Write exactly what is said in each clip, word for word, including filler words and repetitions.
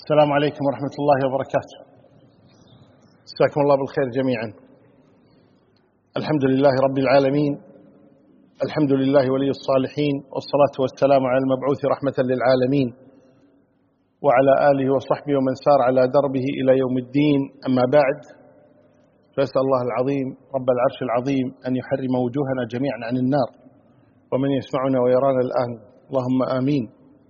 السلام عليكم ورحمة الله وبركاته. مساكم الله بالخير جميعا. الحمد لله رب العالمين، الحمد لله ولي الصالحين، والصلاة والسلام على المبعوث رحمة للعالمين وعلى آله وصحبه ومن سار على دربه إلى يوم الدين. أما بعد، فأسأل الله العظيم رب العرش العظيم أن يحرم وجوهنا جميعا عن النار، ومن يسمعنا ويرانا الآن اللهم آمين.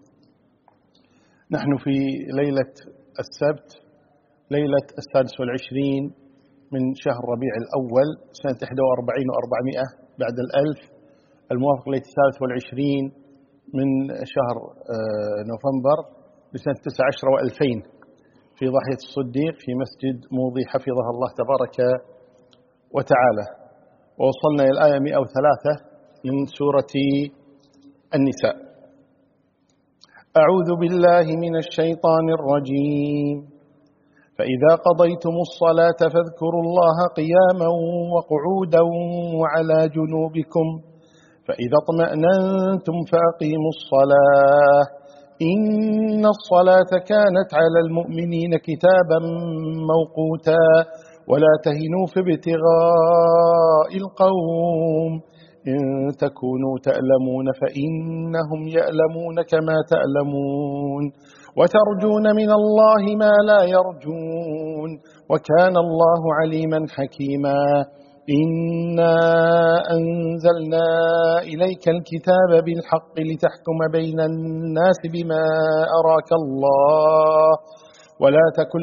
نحن في ليلة السبت، ليلة السادس والعشرين من شهر ربيع الأول سنة إحدى وأربعين وأربعمائة بعد الألف، الموافق ليلة الثالث والعشرين من شهر نوفمبر لسنة تسعة عشر وألفين في ضاحية الصديق في مسجد موضي حفظها الله تبارك وتعالى. ووصلنا إلى الآية مئة وثلاثة من سورة النساء. أعوذ بالله من الشيطان الرجيم. فإذا قضيتم الصلاة فاذكروا الله قياما وقعودا وعلى جنوبكم فإذا اطمأننتم فأقيموا الصلاة إن الصلاة كانت على المؤمنين كتابا موقوتا ولا تهنوا في ابتغاء القوم إن تكونوا تألمون فإنهم يألمون كما تألمون وترجون من الله ما لا يرجون وكان الله عليما حكيما. إنا أنزلنا إليك الكتاب بالحق لتحكم بين الناس بما أراك الله ولا تكن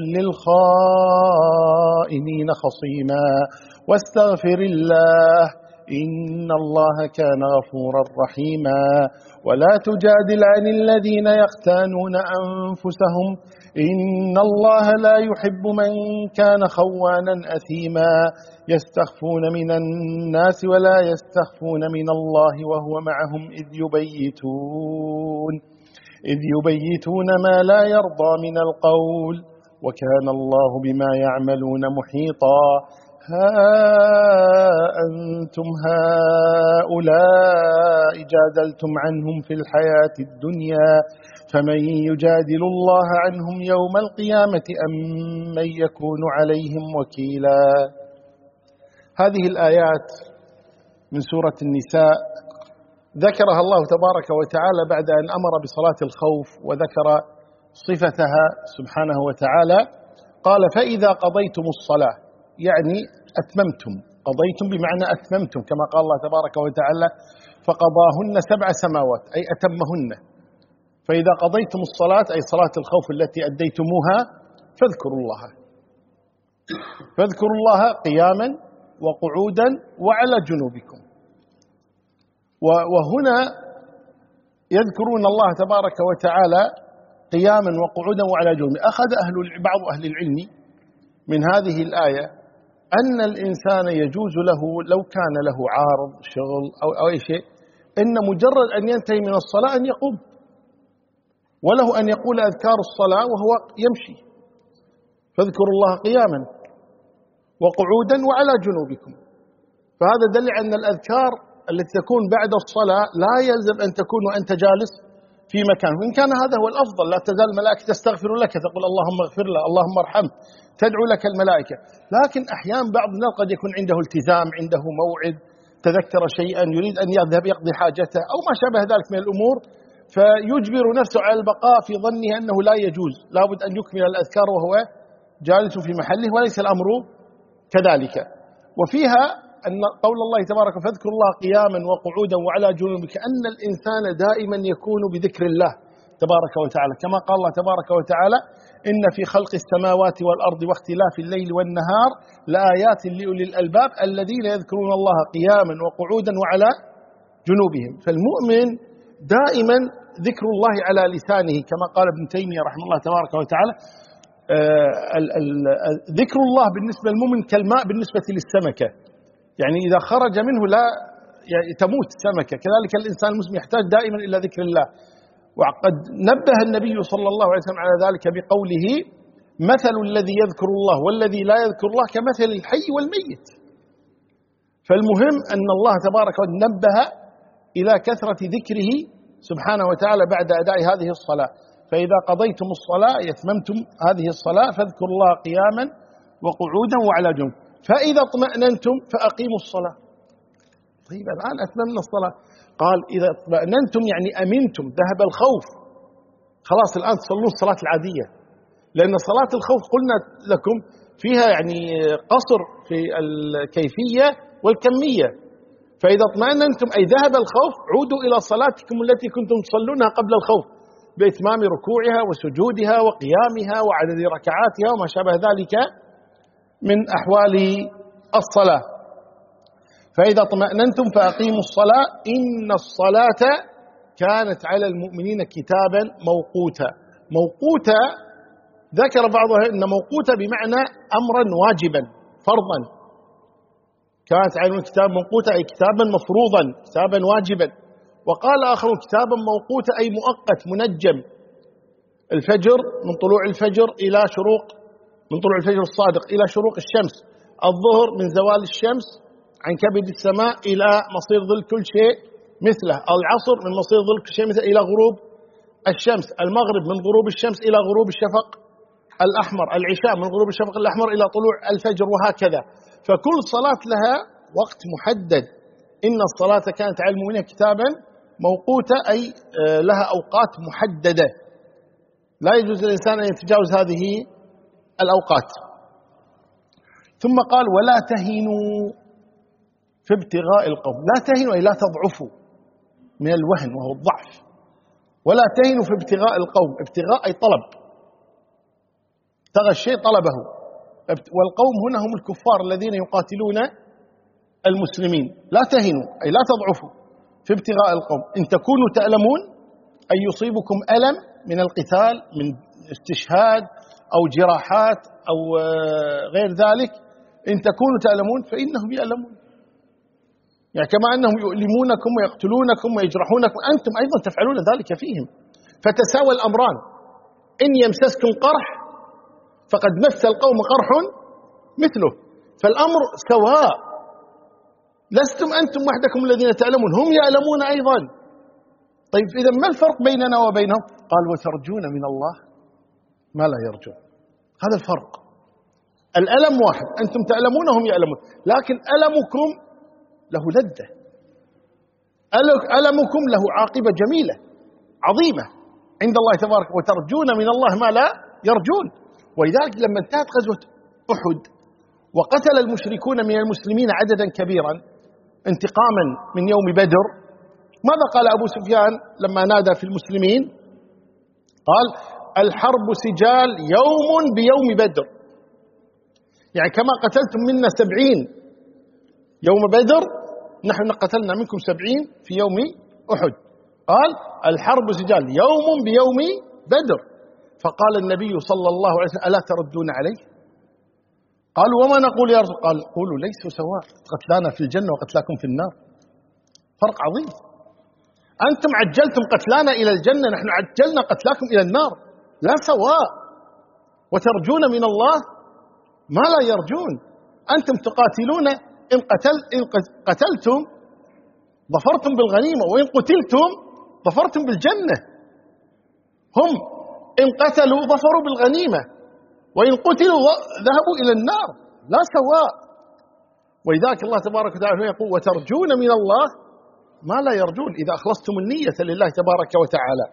للخائنين خصيما واستغفر الله إن الله كان غفورا رحيما. ولا تجادل عن الذين يختانون أنفسهم إن الله لا يحب من كان خوانا أثيما يستخفون من الناس ولا يستخفون من الله وهو معهم إذ يبيتون إذ يبيتون ما لا يرضى من القول وكان الله بما يعملون محيطا. ها أنتم هؤلاء جادلتم عنهم في الحياة الدنيا فمن يجادل الله عنهم يوم القيامة أم من يكون عليهم وكيلا. هذه الآيات من سورة النساء ذكرها الله تبارك وتعالى بعد أن أمر بصلاة الخوف وذكر صفتها سبحانه وتعالى. قال فإذا قضيتم الصلاة، يعني أتممتم، قضيتم بمعنى أتممتم، كما قال الله تبارك وتعالى فقضاهن سبع سماوات أي أتمهن. فإذا قضيتم الصلاة أي صلاة الخوف التي أديتموها فاذكروا الله فاذكروا الله قياما وقعودا وعلى جنوبكم. وهنا يذكرون الله تبارك وتعالى قياما وقعودا وعلى جنوبهم. أخذ أهل بعض أهل العلم من هذه الآية أن الإنسان يجوز له لو كان له عارض شغل أو, أو أي شيء إن مجرد أن ينتهي من الصلاة أن يقوم، وله أن يقول أذكار الصلاة وهو يمشي. فاذكروا الله قياما وقعودا وعلى جنوبكم. فهذا دل أن الأذكار التي تكون بعد الصلاة لا يلزم أن تكون وأنت جالس في مكان، وإن كان هذا هو الأفضل. لا تزال الملائكة تستغفر لك، تقول اللهم اغفر له اللهم ارحمه، تدعو لك الملائكة. لكن أحيانا بعض الناس قد يكون عنده التزام، عنده موعد، تذكر شيئا يريد أن يذهب يقضي حاجته أو ما شابه ذلك من الأمور، فيجبر نفسه على البقاء في ظنه أنه لا يجوز، لابد أن يكمل الأذكار وهو جالس في محله، وليس الأمر كذلك. وفيها أن قول الله تبارك فاذكروا الله قياما وقعودا وعلى جنوبك أن الإنسان دائما يكون بذكر الله تبارك وتعالى، كما قال الله تبارك وتعالى إن في خلق السماوات والأرض واختلاف الليل والنهار لآيات لأولي الألباب الذين يذكرون الله قياما وقعودا وعلى جنوبهم. فالمؤمن دائما ذكر الله على لسانه، كما قال ابن تيمية رحمه الله تبارك وتعالى ذكر الله بالنسبة للمؤمن كالماء بالنسبة للسمكة، يعني إذا خرج منه لا تموت السمكة. كذلك الإنسان المسلم يحتاج دائما إلى ذكر الله. وقد نبه النبي صلى الله عليه وسلم على ذلك بقوله مثل الذي يذكر الله والذي لا يذكر الله كمثل الحي والميت. فالمهم أن الله تبارك وتعالى نبه إلى كثرة ذكره سبحانه وتعالى بعد أداء هذه الصلاة. فإذا قضيتم الصلاة يتممتم هذه الصلاة فاذكروا الله قياما وقعودا وعلى جنوب فإذا اطمأننتم فأقيموا الصلاة. طيب الآن أتممنا الصلاة، قال إذا اطمأننتم يعني أمنتم، ذهب الخوف، خلاص الآن تصلون الصلاة العادية، لأن صلاة الخوف قلنا لكم فيها يعني قصر في الكيفية والكمية. فإذا اطمأننتم أي ذهب الخوف عودوا إلى صلاتكم التي كنتم تصلونها قبل الخوف بإتمام ركوعها وسجودها وقيامها وعدد ركعاتها وما شابه ذلك من أحوال الصلاة. فإذا اطمأننتم فأقيموا الصلاة إن الصلاة كانت على المؤمنين كتابا موقوتا. موقوتا ذكر بعضها أن موقوتا بمعنى أمرا واجبا فرضا، كانت على المؤمنين كتابا موقوتا أي كتابا مفروضا كتابا واجبا. وقال آخر كتابا موقوتا أي مؤقت منجم، الفجر من طلوع الفجر إلى شروق من طلوع الفجر الصادق إلى شروق الشمس، الظهر من زوال الشمس عن كبد السماء إلى مصير ظل كل شيء مثله، العصر من مصير ظل كل شيء مثله إلى غروب الشمس، المغرب من غروب الشمس إلى غروب الشفق الأحمر، العشاء من غروب الشفق الأحمر إلى طلوع الفجر، وهكذا. فكل صلاة لها وقت محدد. إن الصلاة كانت على المؤمنين كتابا موقوتة أي لها أوقات محددة، لا يجوز للإنسان أن يتجاوز هذه الأوقات. ثم قال ولا تهنوا في ابتغاء القوم. لا تهنوا أي لا تضعفوا من الوهن وهو الضعف. ولا تهنوا في ابتغاء القوم، ابتغاء أي طلب، ابتغى الشيء طلبه، والقوم هنا هم الكفار الذين يقاتلون المسلمين. لا تهنوا أي لا تضعفوا في ابتغاء القوم، إن تكونوا تألمون أي يصيبكم ألم من القتال من استشهاد أو جراحات أو غير ذلك، إن تكونوا تألمون فإنهم يألمون، يعني كما أنهم يؤلمونكم ويقتلونكم ويجرحونكم أنتم أيضا تفعلون ذلك فيهم. فتساوى الأمران، إن يمسسكم قرح فقد مس القوم قرح مثله، فالأمر سواء، لستم أنتم وحدكم الذين تألمون، هم يألمون أيضا. طيب إذا ما الفرق بيننا وبينهم؟ قال وترجون من الله ما لا يرجون. هذا الفرق، الألم واحد، أنتم تألمون هم يألمون، لكن ألمكم له لذة، ألمكم له عاقبة جميلة عظيمة عند الله تبارك، وترجون من الله ما لا يرجون. ولذلك لما انتهت غزوة أحد وقتل المشركون من المسلمين عددا كبيرا انتقاما من يوم بدر، ماذا قال أبو سفيان لما نادى في المسلمين؟ قال الحرب سجال يوم بيوم بدر، يعني كما قتلتم منا سبعين يوم بدر نحن قتلنا منكم سبعين في يوم أحد. قال الحرب سجال يوم بيوم بدر. فقال النبي صلى الله عليه وسلم ألا تردون عليه؟ قالوا وما نقول يا رسول؟ قال قولوا ليسوا سواء، قتلانا في الجنة وقتلاكم في النار، فرق عظيم. أنتم عجلتم قتلانا إلى الجنة، نحن عجلنا قتلاكم إلى النار، لا سواء. وترجون من الله ما لا يرجون، أنتم تقاتلون، إن, قتل إن قتلتم ظفرتم بالغنيمة، وإن قتلتم ظفرتم بالجنة. هم إن قتلوا ظفروا بالغنيمة، وإن قتلوا ذهبوا إلى النار، لا سواء. ولذلك الله تبارك وتعالى يقول وترجون من الله ما لا يرجون، إذا أخلصتم النية لله تبارك وتعالى.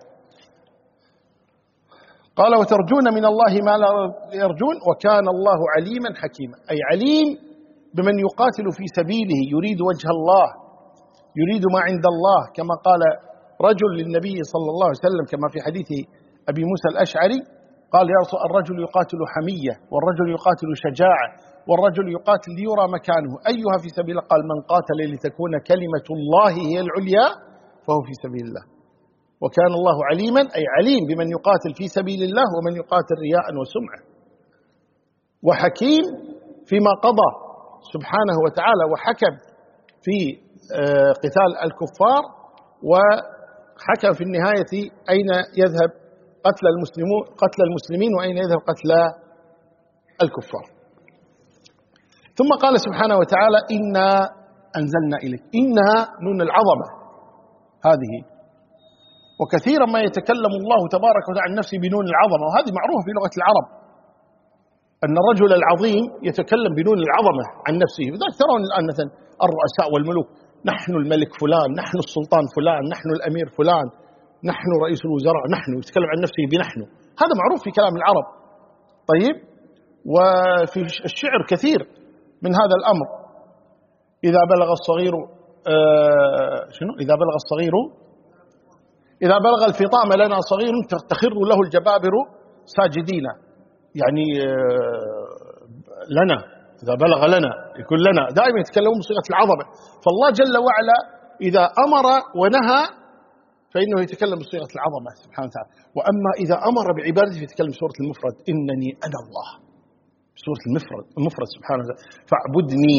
قال وترجون من الله ما لا يرجون وكان الله عليما حكيما، أي عليم بمن يقاتل في سبيله يريد وجه الله، يريد ما عند الله، كما قال رجل للنبي صلى الله عليه وسلم كما في حديث أبي موسى الأشعري، قال يا رسول الرجل يقاتل حمية، والرجل يقاتل شجاعة، والرجل يقاتل ليرى مكانه، أيها في سبيل الله؟ قال من قاتل لتكون كلمة الله هي العليا فهو في سبيل الله. وكان الله عليما أي عليم بمن يقاتل في سبيل الله ومن يقاتل رياء وسمعة، وحكيم فيما قضى سبحانه وتعالى وحكم في قتال الكفار، وحكم في النهاية أين يذهب قتل المسلمون قتل المسلمين وأين يذهب قتل الكفار. ثم قال سبحانه وتعالى إنا أنزلنا إليك، إنها نون العظمة هذه، وكثيرا ما يتكلم الله تبارك وتعالى عن نفسه بنون العظمة، وهذه معروفة في لغة العرب أن الرجل العظيم يتكلم بنون العظمة عن نفسه. لذلك ترون الآن مثلا الرؤساء والملوك، نحن الملك فلان، نحن السلطان فلان، نحن الأمير فلان، نحن رئيس الوزراء، نحن يتكلم عن نفسه بنحن، هذا معروف في كلام العرب. طيب، وفي الشعر كثير من هذا الأمر. إذا بلغ الصغير آه شنو إذا بلغ الصغير إذا بلغ الفطام لنا صغير تخر له الجبابر ساجدين، يعني آه لنا، إذا بلغ لنا يكون لنا، دائما يتكلمون بصيغة العظمة. فالله جل وعلا إذا أمر ونهى فإنه يتكلم بصيغة العظمة سبحانه وتعالى. وأما إذا أمر بعبادته يتكلم بسورة المفرد، إنني أنا الله، بسورة المفرد المفرد سبحانه وتعالى. فاعبدني،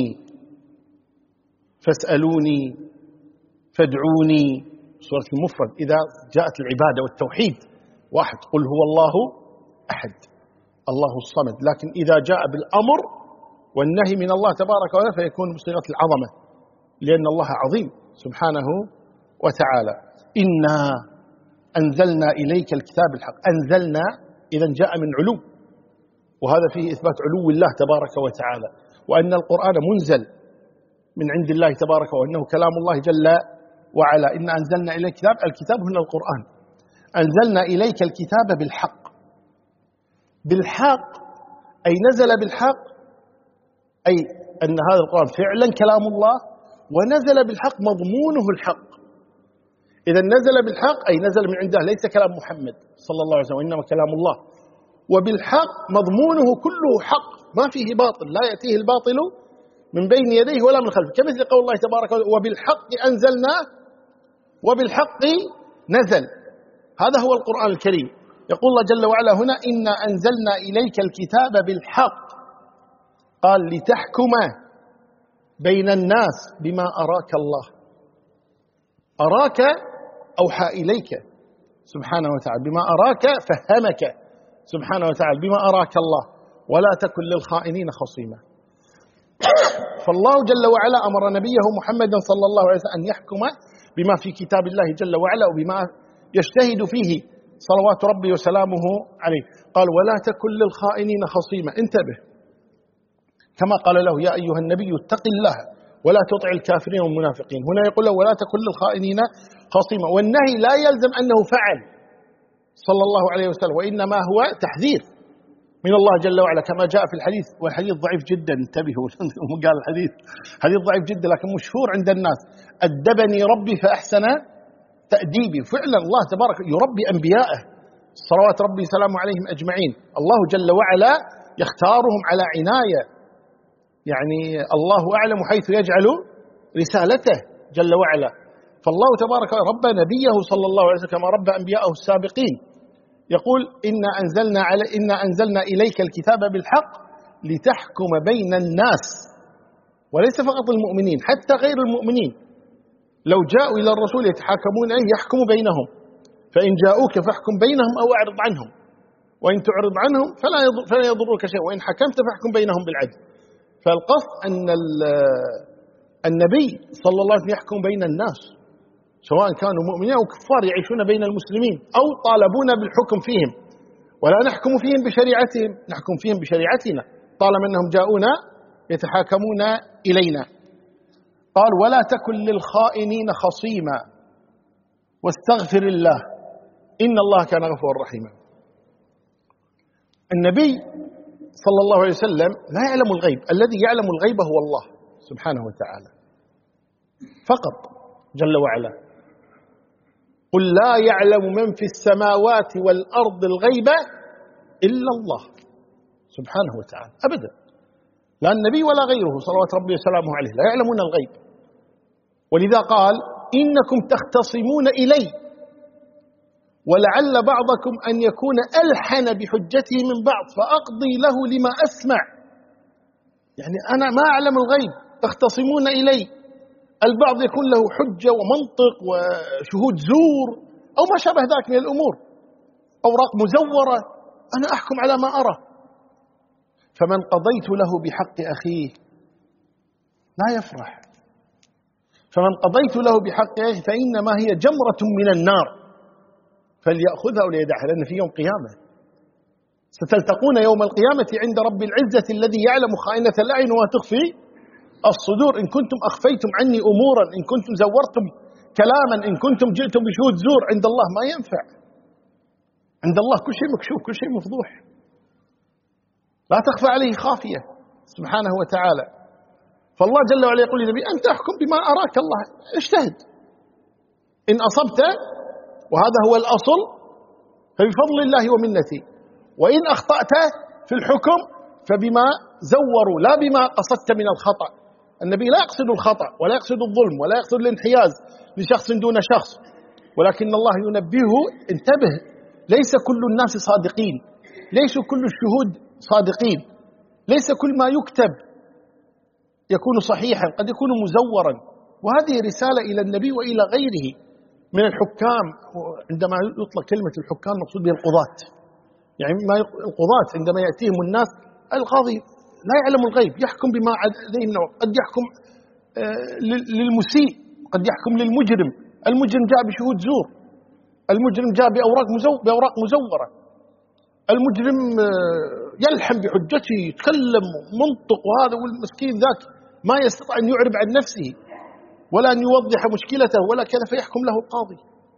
فاسألوني، فادعوني، سورة المفرد إذا جاءت العبادة والتوحيد واحد، قل هو الله أحد الله الصمد. لكن إذا جاء بالأمر والنهي من الله تبارك وتعالى فيكون بصيغة العظمة، لأن الله عظيم سبحانه وتعالى. إنا أنزلنا إليك الكتاب الحق، أنزلنا إذا جاء من علو، وهذا فيه إثبات علو الله تبارك وتعالى، وأن القرآن منزل من عند الله تبارك وأنه كلام الله جل وعلا. إن أنزلنا إليك الكتاب، الكتاب هنا القرآن. أنزلنا إليك الكتاب بالحق، بالحق أي نزل بالحق، أي أن هذا القرآن فعلا كلام الله، ونزل بالحق مضمونه الحق. إذا نزل بالحق أي نزل من عنده، ليس كلام محمد صلى الله عليه وسلم، وإنما كلام الله. وبالحق مضمونه كله حق، ما فيه باطل، لا يأتيه الباطل من بين يديه ولا من خلفه، كمثل قول الله تبارك وتعالى وبالحق أنزلناه وبالحق نزل. هذا هو القرآن الكريم. يقول الله جل وعلا هنا إنا أنزلنا إليك الكتاب بالحق، قال لتحكم بين الناس بما أراك الله. أراك أوحى إليك سبحانه وتعالى، بما أراك فهمك سبحانه وتعالى، بما أراك الله، ولا تكن للخائنين خصيما. فالله جل وعلا أمر نبيه محمدا صلى الله عليه وسلم أن يحكم بما في كتاب الله جل وعلا وبما يجتهد فيه صلوات ربي وسلامه عليه. قال ولا تكن للخائنين خصيما، انتبه، كما قال له يا أيها النبي اتق الله ولا تطع الكافرين والمنافقين. هنا يقول له ولا تكن للخائنين خصيما، والنهي لا يلزم أنه فعل صلى الله عليه وسلم، وإنما هو تحذير من الله جل وعلا كما جاء في الحديث، والحديث ضعيف جدا، انتبهوا قال الحديث حديث ضعيف جدا لكن مشهور عند الناس. أدبني ربي فأحسن تأديبي. فعلا الله تبارك يربي أنبياءه صلوات ربي وسلامه عليهم أجمعين. الله جل وعلا يختارهم على عناية، يعني الله أعلم حيث يجعل رسالته جل وعلا. فالله تبارك ربى نبيه صلى الله عليه وسلم كما ربى أنبياءه السابقين. يقول إنا أنزلنا على إنا أنزلنا إليك الكتاب بالحق لتحكم بين الناس، وليس فقط المؤمنين، حتى غير المؤمنين لو جاءوا إلى الرسول يتحاكمون إليه يحكم بينهم، فإن جاءوك فاحكم بينهم أو أعرض عنهم، وإن تعرض عنهم فلا يضر فلا يضرك شيء، وإن حكمت فاحكم بينهم بالعدل. فالقصد أن النبي صلى الله عليه وسلم يحكم بين الناس سواء كانوا مؤمنين أو كفار يعيشون بين المسلمين أو طالبون بالحكم فيهم، ولا نحكم فيهم بشريعتهم، نحكم فيهم بشريعتنا طالما أنهم جاءونا يتحاكمون إلينا. قال ولا تكن للخائنين خصيما واستغفر الله إن الله كان غفورا رحيما. النبي صلى الله عليه وسلم لا يعلم الغيب، الذي يعلم الغيب هو الله سبحانه وتعالى فقط جل وعلا. قل لا يعلم من في السماوات والأرض الغيب إلا الله سبحانه وتعالى أبدا، لا النبي ولا غيره صلوات ربي وسلامه عليه لا يعلمون الغيب. ولذا قال إنكم تختصمون إلي ولعل بعضكم أن يكون ألحن بحجته من بعض فأقضي له لما أسمع. يعني أنا ما أعلم الغيب، تختصمون إلي، البعض يكون له حجة ومنطق وشهود زور أو ما شابه ذلك من الأمور، أوراق مزورة، أنا أحكم على ما أرى. فمن قضيت له بحق أخيه لا يفرح، فمن قضيت له بحق أخيه فإنما هي جمرة من النار فليأخذها أو ليدعها، لأن في يوم قيامة ستلتقون يوم القيامة عند رب العزة الذي يعلم خائنة الأعين وما تخفي الصدور. إن كنتم أخفيتم عني أمورا، إن كنتم زورتم كلاما، إن كنتم جئتم بشهود زور، عند الله ما ينفع. عند الله كل شيء مكشوف، كل شيء مفضوح، لا تخفى عليه خافية سبحانه وتعالى. فالله جل وعلا يقول للنبي: أنت أحكم بما أراك الله، اجتهد، إن أصبت وهذا هو الأصل فبفضل الله ومنته، وإن أخطأت في الحكم فبما زوروا لا بما قصدت من الخطأ. النبي لا يقصد الخطأ ولا يقصد الظلم ولا يقصد الانحياز لشخص دون شخص، ولكن الله ينبهه: انتبه، ليس كل الناس صادقين، ليس كل الشهود صادقين، ليس كل ما يكتب يكون صحيحا، قد يكون مزورا. وهذه رسالة إلى النبي وإلى غيره من الحكام. عندما يطلق كلمة الحكام مقصود به القضاة، يعني ما القضاة عندما يأتيهم الناس، القاضي لا يعلم الغيب، يحكم بما عليه النوع، قد يحكم للمسيء، قد يحكم للمجرم. المجرم جاء بشهود زور، المجرم جاء بأوراق بأوراق مزورة، المجرم يلحم بحجته، يتكلم منطق، وهذا والمسكين ذاك ما يستطيع أن يعرب عن نفسه ولا أن يوضح مشكلته ولا كذا، فيحكم له القاضي.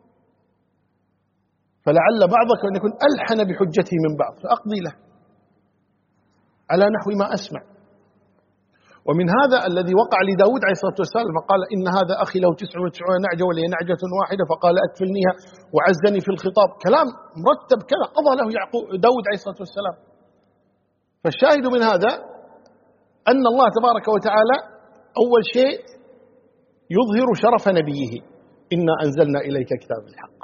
فلعل بعضك أن يكون ألحن بحجته من بعض فأقضي له على نحو ما أسمع. ومن هذا الذي وقع لداود عليه الصلاة والسلام، فقال: إن هذا أخي له تسع وتسعون نعجة ولي نعجة واحدة، فقال: أكفلنيها وعزني في الخطاب. كلام مرتب كذا قضى له يعقوب داود عليه الصلاة والسلام. فالشاهد من هذا أن الله تبارك وتعالى أول شيء يظهر شرف نبيه: إنا أنزلنا إليك كتاب الحق.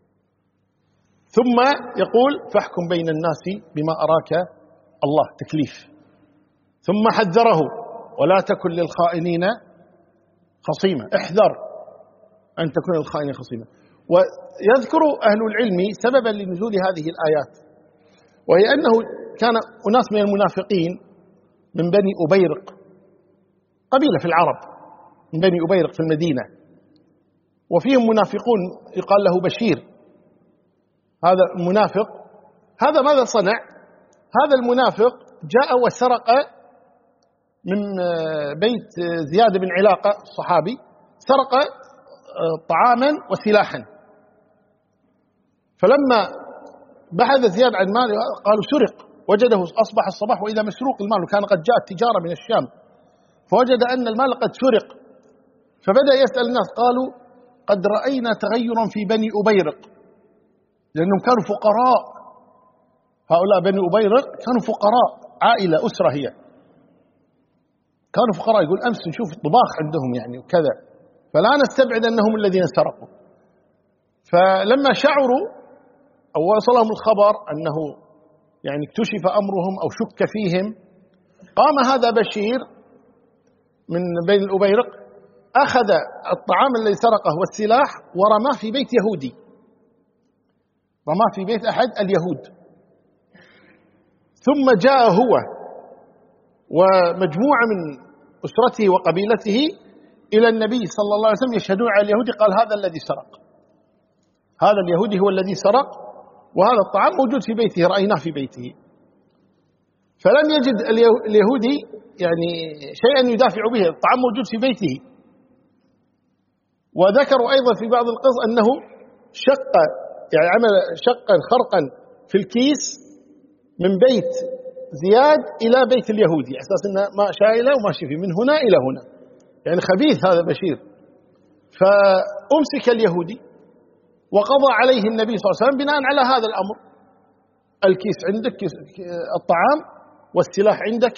ثم يقول: فاحكم بين الناس بما أراك الله، تكليف. ثم حذره: ولا تكن للخائنين خصيما، احذر أن تكون للخائنين خصيما. ويذكر أهل العلم سببا لنزول هذه الآيات، وهي أنه كان أناس من المنافقين من بني أبيرق، قبيلة في العرب من بني أبيرق في المدينة، وفيهم منافقون يقال له بشير. هذا المنافق هذا ماذا صنع؟ هذا المنافق جاء وسرق من بيت زياد بن علاقة الصحابي، سرق طعاما وسلاحا. فلما بحث زياد عن ماله قالوا سرق، وجده أصبح الصباح وإذا مسروق المال، وكان قد جاءت تجارة من الشام، فوجد أن المال قد سرق. فبدأ يسأل الناس، قالوا: قد رأينا تغيرا في بني أبيرق، لأنهم كانوا فقراء. هؤلاء بني أبيرق كانوا فقراء، عائلة أسرة هي، كانوا فقراء. يقول أمس نشوف طباخ عندهم يعني وكذا، فلا نستبعد أنهم الذين سرقوا. فلما شعروا أو وصلهم الخبر أنه يعني اكتشف أمرهم أو شك فيهم، قام هذا بشير من بين الأبيرق، أخذ الطعام الذي سرقه والسلاح ورماه في بيت يهودي، رماه في بيت أحد اليهود. ثم جاء هو ومجموعة من أسرته وقبيلته إلى النبي صلى الله عليه وسلم يشهدون على اليهودي، قال: هذا الذي سرق، هذا اليهودي هو الذي سرق، وهذا الطعام موجود في بيته، رأيناه في بيته. فلم يجد اليهودي يعني شيئا يدافع به، الطعام موجود في بيته. وذكروا أيضا في بعض القصص أنه شق يعني عمل شقا خرقا في الكيس من بيت زياد إلى بيت اليهودي، أساس أنه ما شايله وماشي فيه من هنا إلى هنا، يعني خبيث هذا بشير. فأمسك اليهودي وقضى عليه النبي صلى الله عليه وسلم بناء على هذا الأمر: الكيس عندك، الطعام والسلاح عندك،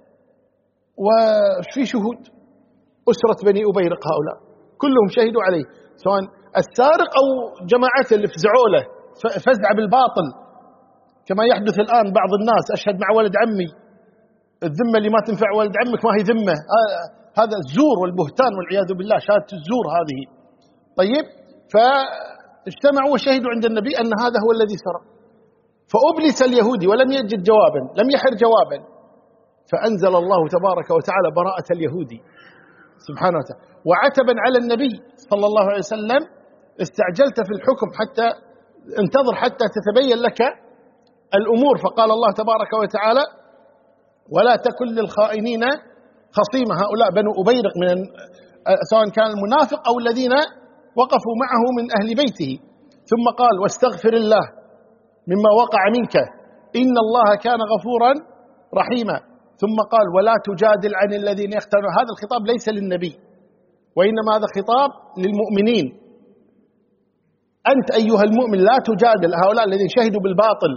وفي شهود أسرة بني أبيرق هؤلاء كلهم شهدوا عليه، سواء السارق أو جماعته اللي فزعوا له فزع بالباطل، كما يحدث الآن بعض الناس: أشهد مع ولد عمي، الذمة اللي ما تنفع ولد عمك ما هي ذمة. هذا الزور والبهتان والعياذ بالله، شهادة الزور هذه. طيب، فاجتمعوا وشهدوا عند النبي أن هذا هو الذي سرق. فأبلس اليهودي ولم يجد جوابا، لم يحر جوابا، فأنزل الله تبارك وتعالى براءة اليهودي سبحانه وتعالى. وعتبا على النبي صلى الله عليه وسلم: استعجلت في الحكم حتى انتظر حتى تتبين لك الأمور. فقال الله تبارك وتعالى ولا تكن للخائنين خصيما. هؤلاء بنو أبيرق من سواء كان المنافق أو الذين وقفوا معه من أهل بيته. ثم قال واستغفر الله مما وقع منك إن الله كان غفورا رحيما. ثم قال ولا تجادل عن الذين يختارون. هذا الخطاب ليس للنبي، وإنما هذا خطاب للمؤمنين. أنت أيها المؤمن لا تجادل هؤلاء الذين شهدوا بالباطل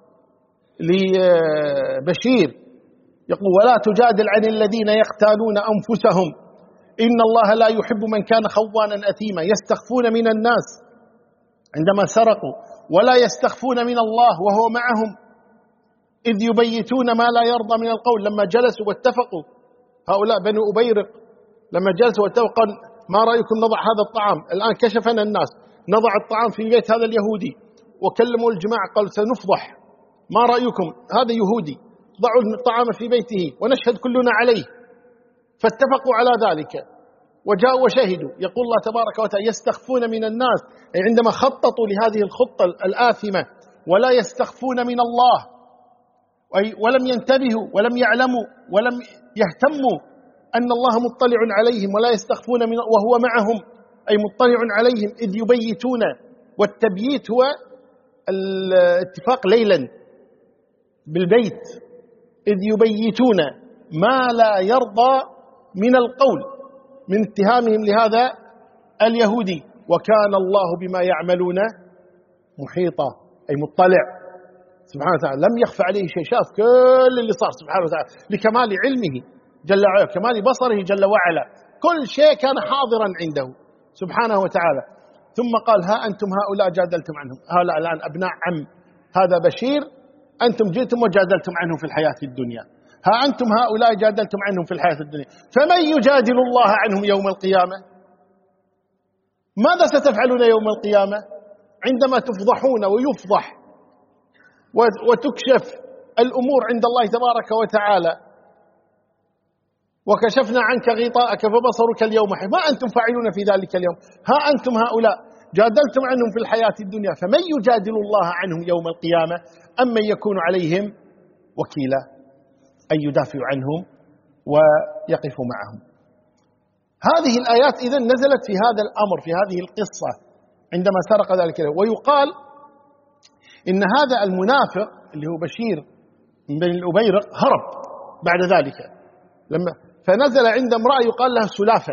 لبشير، يقول ولا تجادل عن الذين يختالون أنفسهم إن الله لا يحب من كان خوانا أثيما. يستخفون من الناس عندما سرقوا، ولا يستخفون من الله وهو معهم إذ يبيتون ما لا يرضى من القول. لما جلسوا واتفقوا هؤلاء بنو أبيرق، لما جلسوا واتفقوا ما رأيكم نضع هذا الطعام، الآن كشفنا الناس، نضع الطعام في بيت هذا اليهودي، وكلموا الجماعة قالوا سنفضح، ما رأيكم هذا يهودي، ضعوا الطعام في بيته ونشهد كلنا عليه. فاتفقوا على ذلك وجاءوا وشهدوا. يقول الله تبارك وتعالى يستخفون من الناس، أي عندما خططوا لهذه الخطة الآثمة، ولا يستخفون من الله، ولم ينتبهوا ولم يعلموا ولم يهتموا أن الله مطلع عليهم، ولا يستخفون من وهو معهم أي مطلع عليهم إذ يبيتون. والتبييت هو الاتفاق ليلا بالبيت، إذ يبيتون ما لا يرضى من القول من اتهامهم لهذا اليهودي. وكان الله بما يعملون محيطا أي مطلع سبحانه وتعالى، لم يخفى عليه شيء، شاف كل اللي صار سبحانه وتعالى لكمال علمه جل وعلا، كمال بصره جل وعلا، كل شيء كان حاضرا عنده سبحانه وتعالى. ثم قال ها أنتم هؤلاء جادلتم عنهم، هؤلاء الآن أبناء عم هذا بشير، أنتم جئتم وجادلتم عنهم في الحياة الدنيا، ها أنتم هؤلاء جادلتم عنهم في الحياة الدنيا، فمن يجادل الله عنهم يوم القيامة؟ ماذا ستفعلون يوم القيامة عندما تفضحون ويفضح وتكشف الأمور عند الله تبارك وتعالى؟ وكشفنا عنك غطاءك فبصرك اليوم حي. ما أنتم فاعلون في ذلك اليوم؟ ها أنتم هؤلاء جادلتم عنهم في الحياة الدنيا، فمن يجادل الله عنهم يوم القيامة أم من يكون عليهم وكيلا، أن يدافع عنهم ويقف معهم. هذه الآيات إذن نزلت في هذا الأمر، في هذه القصة عندما سرق ذلك. ويقال إن هذا المنافق اللي هو بشير بن الأبيرق هرب بعد ذلك، لما فنزل عند امرأة يقال لها سلافة،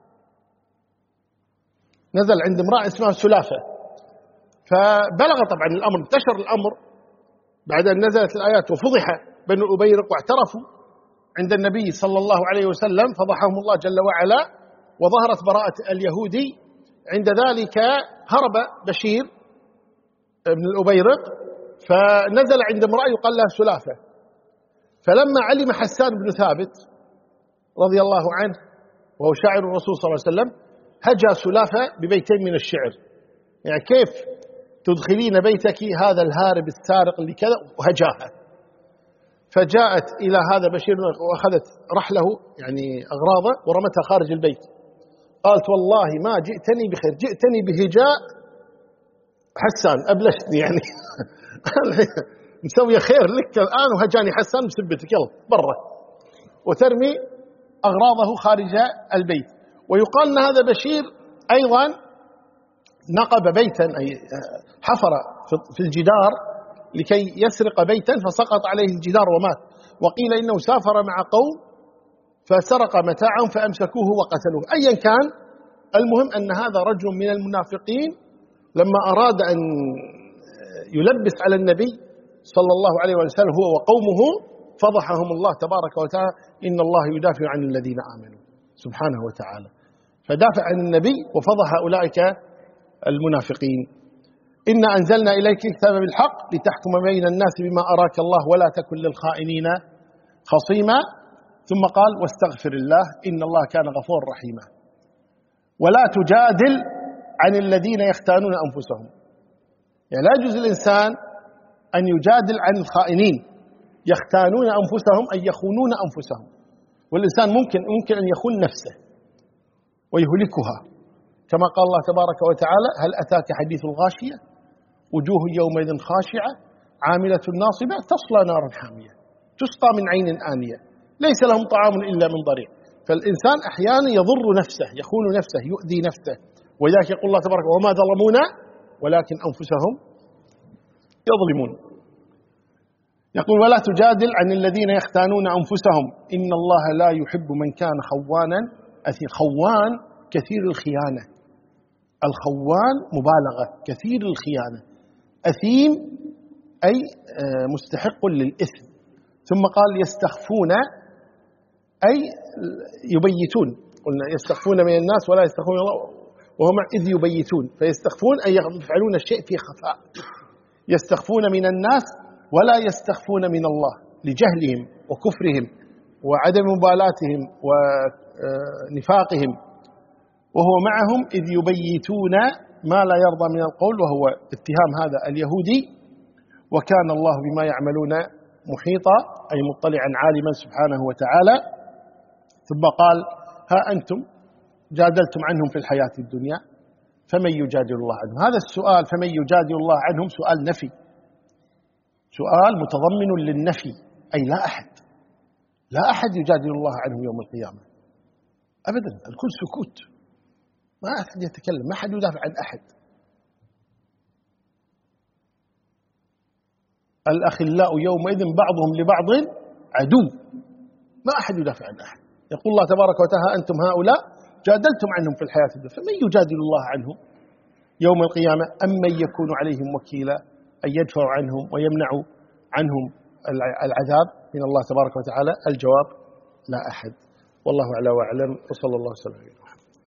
نزل عند امرأة اسمها سلافة، فبلغ طبعا الأمر، انتشر الأمر بعد أن نزلت الآيات، وفضح بنو الأبيرق واعترفوا عند النبي صلى الله عليه وسلم، فضحهم الله جل وعلا، وظهرت براءة اليهودي. عند ذلك هرب بشير بن الأبيرق، فنزل عند امرأة يقال لها سلافة. فلما علم حسان بن ثابت رضي الله عنه وهو شاعر الرسول صلى الله عليه وسلم، هجا سلافة ببيتين من الشعر، يعني كيف تدخلين بيتك هذا الهارب السارق اللي كذا، وهجاها. فجاءت إلى هذا بشير وأخذت رحله يعني أغراضه ورمتها خارج البيت. قالت والله ما جئتني بخير، جئتني بهجاء حسان، أبلشتني يعني مسوي خير لك الآن وهجاني حسان بسبتك، يلا برا، وترمي أغراضه خارج البيت. ويقال أن هذا بشير أيضا نقب بيتا، أي حفر في الجدار لكي يسرق بيتا، فسقط عليه الجدار ومات. وقيل إنه سافر مع قوم فسرق متاعهم فأمسكوه وقتلوه. أيا كان، المهم أن هذا رجل من المنافقين لما أراد أن يلبس على النبي صلى الله عليه وسلم هو وقومه، فضحهم الله تبارك وتعالى، إن الله يدافع عن الذين آمنوا سبحانه وتعالى، فدافع عن النبي وفضح أولئك المنافقين. إنا أنزلنا إليك الكتاب بالحق لتحكم بين الناس بما أراك الله ولا تكن للخائنين خصيما. ثم قال واستغفر الله إن الله كان غفور رحيما. ولا تجادل عن الذين يختانون أنفسهم، يعني لا يجوز الإنسان أن يجادل عن الخائنين، يختانون أنفسهم أي يخونون أنفسهم. والإنسان ممكن ممكن أن يخون نفسه ويهلكها، كما قال الله تبارك وتعالى هل أتاك حديث الغاشية وجوه يومئذ خاشعة عاملة ناصبة تصلى نارا حامية تسقى من عين آنية ليس لهم طعام إلا من ضريع. فالإنسان أحيانا يضر نفسه يخون نفسه يؤذي نفسه، ولذلك يقول الله تبارك وما ظلمونا ولكن أنفسهم يظلمون. يقول ولا تجادل عن الذين يختانون أنفسهم إن الله لا يحب من كان خوانا أثير. خوان كثير الخيانة، الخوان مبالغة كثير الخيانة، أثيم أي مستحق للإثم. ثم قال يستخفون أي يبيتون، قلنا يستخفون من الناس ولا يستخفون من الله وهم إذ يبيتون، فيستخفون أي يفعلون الشيء في خفاء. يستخفون من الناس ولا يستخفون من الله لجهلهم وكفرهم وعدم مبالاتهم ونفاقهم، وهو معهم إذ يبيتون ما لا يرضى من القول، وهو اتهام هذا اليهودي. وكان الله بما يعملون محيطا أي مطلعا عالما سبحانه وتعالى. ثم قال ها أنتم جادلتم عنهم في الحياة الدنيا فمن يجادل الله عنهم. هذا السؤال فمن يجادل الله عنهم سؤال نفي، سؤال متضمن للنفي، أي لا أحد لا أحد يجادل الله عنهم يوم القيامة أبدا، الكل سكوت، ما أحد يتكلم، ما أحد يدافع عن أحد. الأخلاء يومئذ بعضهم لبعض عدو، ما أحد يدافع عن أحد. يقول الله تبارك وتعالى أنتم هؤلاء جادلتم عنهم في الحياة الدنيا فمن يجادل الله عنهم يوم القيامة أم من يكون عليهم وكيلا أن يدفع عنهم ويمنع عنهم العذاب من الله تبارك وتعالى؟ الجواب لا أحد. والله أعلى وأعلم، وصلى الله وسلم.